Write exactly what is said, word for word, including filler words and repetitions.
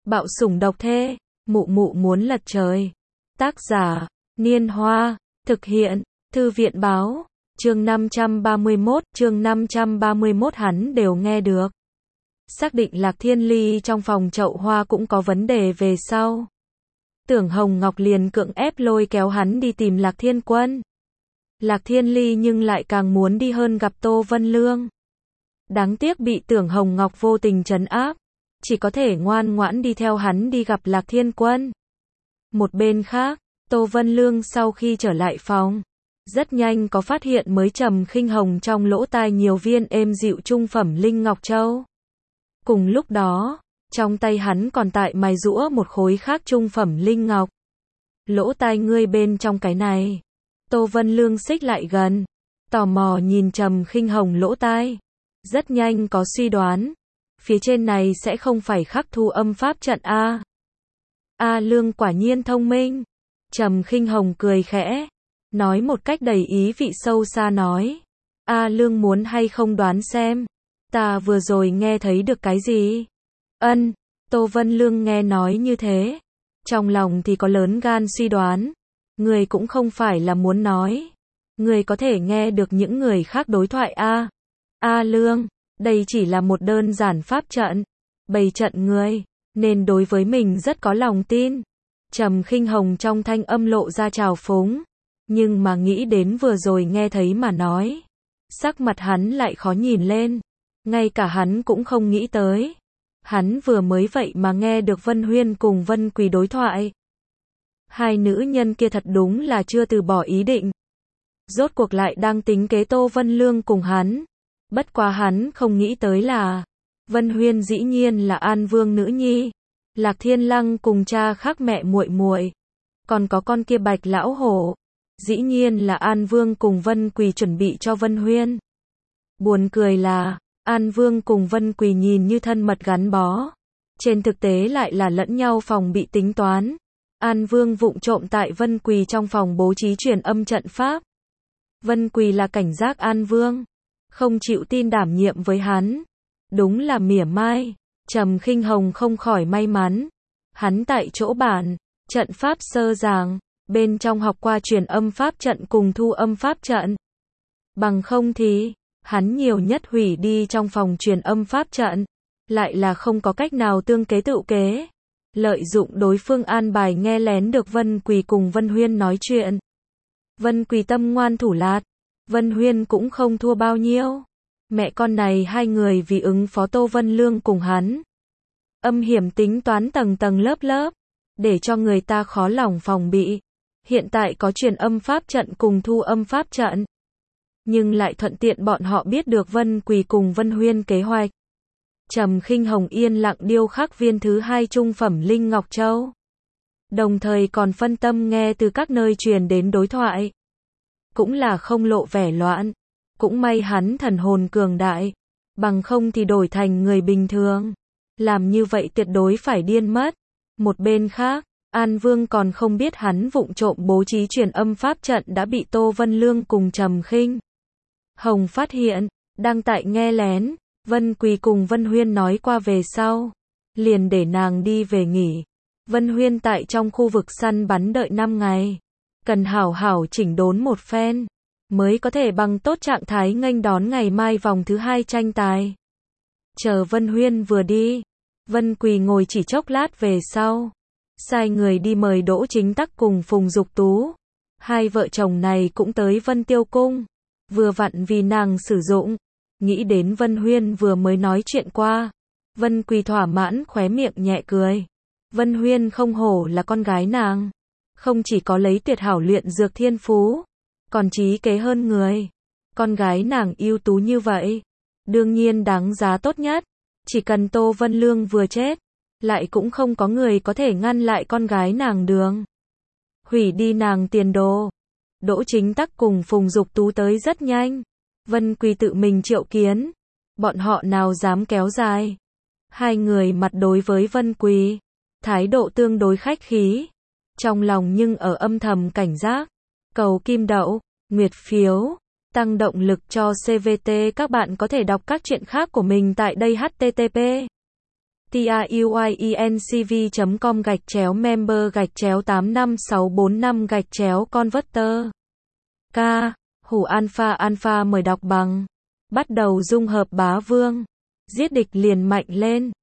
Bạo sủng độc thê, mụ mụ muốn lật trời. Tác giả, Niên Hoa, thực hiện, Thư viện báo, chương năm trăm ba mươi mốt, chương năm trăm ba mươi mốt hắn đều nghe được. Xác định Lạc Thiên Ly trong phòng chậu hoa cũng có vấn đề về sau. Tưởng Hồng Ngọc liền cưỡng ép lôi kéo hắn đi tìm Lạc Thiên Quân. Lạc Thiên Ly nhưng lại càng muốn đi hơn gặp Tô Vân Lương. Đáng tiếc bị Tưởng Hồng Ngọc vô tình trấn áp, chỉ có thể ngoan ngoãn đi theo hắn đi gặp Lạc Thiên Quân. Một bên khác, Tô Vân Lương sau khi trở lại phòng, rất nhanh có phát hiện mới Trầm Khinh Hồng trong lỗ tai nhiều viên êm dịu trung phẩm linh ngọc châu. Cùng lúc đó, trong tay hắn còn tại mài giũa một khối khác trung phẩm linh ngọc. Lỗ tai ngươi bên trong cái này. Tô Vân Lương xích lại gần, tò mò nhìn Trầm Khinh Hồng lỗ tai. Rất nhanh có suy đoán, phía trên này sẽ không phải khắc thu âm pháp trận a. A Lương quả nhiên thông minh. Trầm Khinh Hồng cười khẽ, nói một cách đầy ý vị sâu xa nói. A Lương muốn hay không đoán xem, ta vừa rồi nghe thấy được cái gì? Ân, Tô Vân Lương nghe nói như thế, trong lòng thì có lớn gan suy đoán. Người cũng không phải là muốn nói, người có thể nghe được những người khác đối thoại a. A Lương, đây chỉ là một đơn giản pháp trận, bày trận người, nên đối với mình rất có lòng tin. Trầm Khinh Hồng trong thanh âm lộ ra trào phúng, nhưng mà nghĩ đến vừa rồi nghe thấy mà nói, sắc mặt hắn lại khó nhìn lên, ngay cả hắn cũng không nghĩ tới. Hắn vừa mới vậy mà nghe được Vân Huyên cùng Vân Quỳ đối thoại. Hai nữ nhân kia thật đúng là chưa từ bỏ ý định. Rốt cuộc lại đang tính kế Tô Vân Lương cùng hắn. Bất quá hắn không nghĩ tới là Vân Huyên dĩ nhiên là An Vương nữ nhi, Lạc Thiên Lăng cùng cha khác mẹ muội muội, còn có con kia Bạch lão hổ, dĩ nhiên là An Vương cùng Vân Quỳ chuẩn bị cho Vân Huyên. Buồn cười là An Vương cùng Vân Quỳ nhìn như thân mật gắn bó, trên thực tế lại là lẫn nhau phòng bị tính toán. An Vương vụng trộm tại Vân Quỳ trong phòng bố trí truyền âm trận pháp. Vân Quỳ là cảnh giác An Vương, không chịu tin đảm nhiệm với hắn. Đúng là mỉa mai. Trầm Khinh Hồng không khỏi may mắn. Hắn tại chỗ bản, trận pháp sơ giảng, bên trong học qua truyền âm pháp trận cùng thu âm pháp trận. Bằng không thì, hắn nhiều nhất hủy đi trong phòng truyền âm pháp trận, lại là không có cách nào tương kế tự kế. Lợi dụng đối phương an bài nghe lén được Vân Quỳ cùng Vân Huyên nói chuyện. Vân Quỳ tâm ngoan thủ lạt, Vân Huyên cũng không thua bao nhiêu. Mẹ con này hai người vì ứng phó Tô Vân Lương cùng hắn, âm hiểm tính toán tầng tầng lớp lớp, để cho người ta khó lòng phòng bị. Hiện tại có truyền âm pháp trận cùng thu âm pháp trận, nhưng lại thuận tiện bọn họ biết được Vân Quỳ cùng Vân Huyên kế hoạch. Trầm Khinh Hồng yên lặng điêu khắc viên thứ hai trung phẩm linh ngọc châu, đồng thời còn phân tâm nghe từ các nơi truyền đến đối thoại, cũng là không lộ vẻ loạn. Cũng may hắn thần hồn cường đại, bằng không thì đổi thành người bình thường, làm như vậy tuyệt đối phải điên mất. Một bên khác, An Vương còn không biết hắn vụng trộm bố trí truyền âm pháp trận đã bị Tô Vân Lương cùng Trầm Khinh Hồng phát hiện, đang tại nghe lén. Vân Quỳ cùng Vân Huyên nói qua về sau, liền để nàng đi về nghỉ. Vân Huyên tại trong khu vực săn bắn đợi năm ngày, cần hảo hảo chỉnh đốn một phen, mới có thể bằng tốt trạng thái nghênh đón ngày mai vòng thứ hai tranh tài. Chờ Vân Huyên vừa đi, Vân Quỳ ngồi chỉ chốc lát về sau, sai người đi mời Đỗ Chính Tắc cùng Phùng Dục Tú. Hai vợ chồng này cũng tới Vân Tiêu Cung, vừa vặn vì nàng sử dụng. Nghĩ đến Vân Huyên vừa mới nói chuyện qua, Vân Quỳ thỏa mãn khóe miệng nhẹ cười. Vân Huyên không hổ là con gái nàng, không chỉ có lấy tuyệt hảo luyện dược thiên phú, còn trí kế hơn người. Con gái nàng ưu tú như vậy, đương nhiên đáng giá tốt nhất. Chỉ cần Tô Vân Lương vừa chết, lại cũng không có người có thể ngăn lại con gái nàng đường, hủy đi nàng tiền đồ. Đỗ Chính Tắc cùng Phùng Dục Tú tới rất nhanh. Vân Quỳ tự mình triệu kiến, bọn họ nào dám kéo dài. Hai người mặt đối với Vân Quỳ, thái độ tương đối khách khí, trong lòng nhưng ở âm thầm cảnh giác. Cầu kim đậu, nguyệt phiếu, tăng động lực cho xê vê tê. Các bạn có thể đọc các truyện khác của mình tại đây. H T T P tiuyiencv.com gạch chéo member gạch chéo tám năm sáu bốn năm gạch chéo converter. K. Hủ alpha alpha mời đọc bằng. Bắt đầu dung hợp bá vương. Giết địch liền mạnh lên.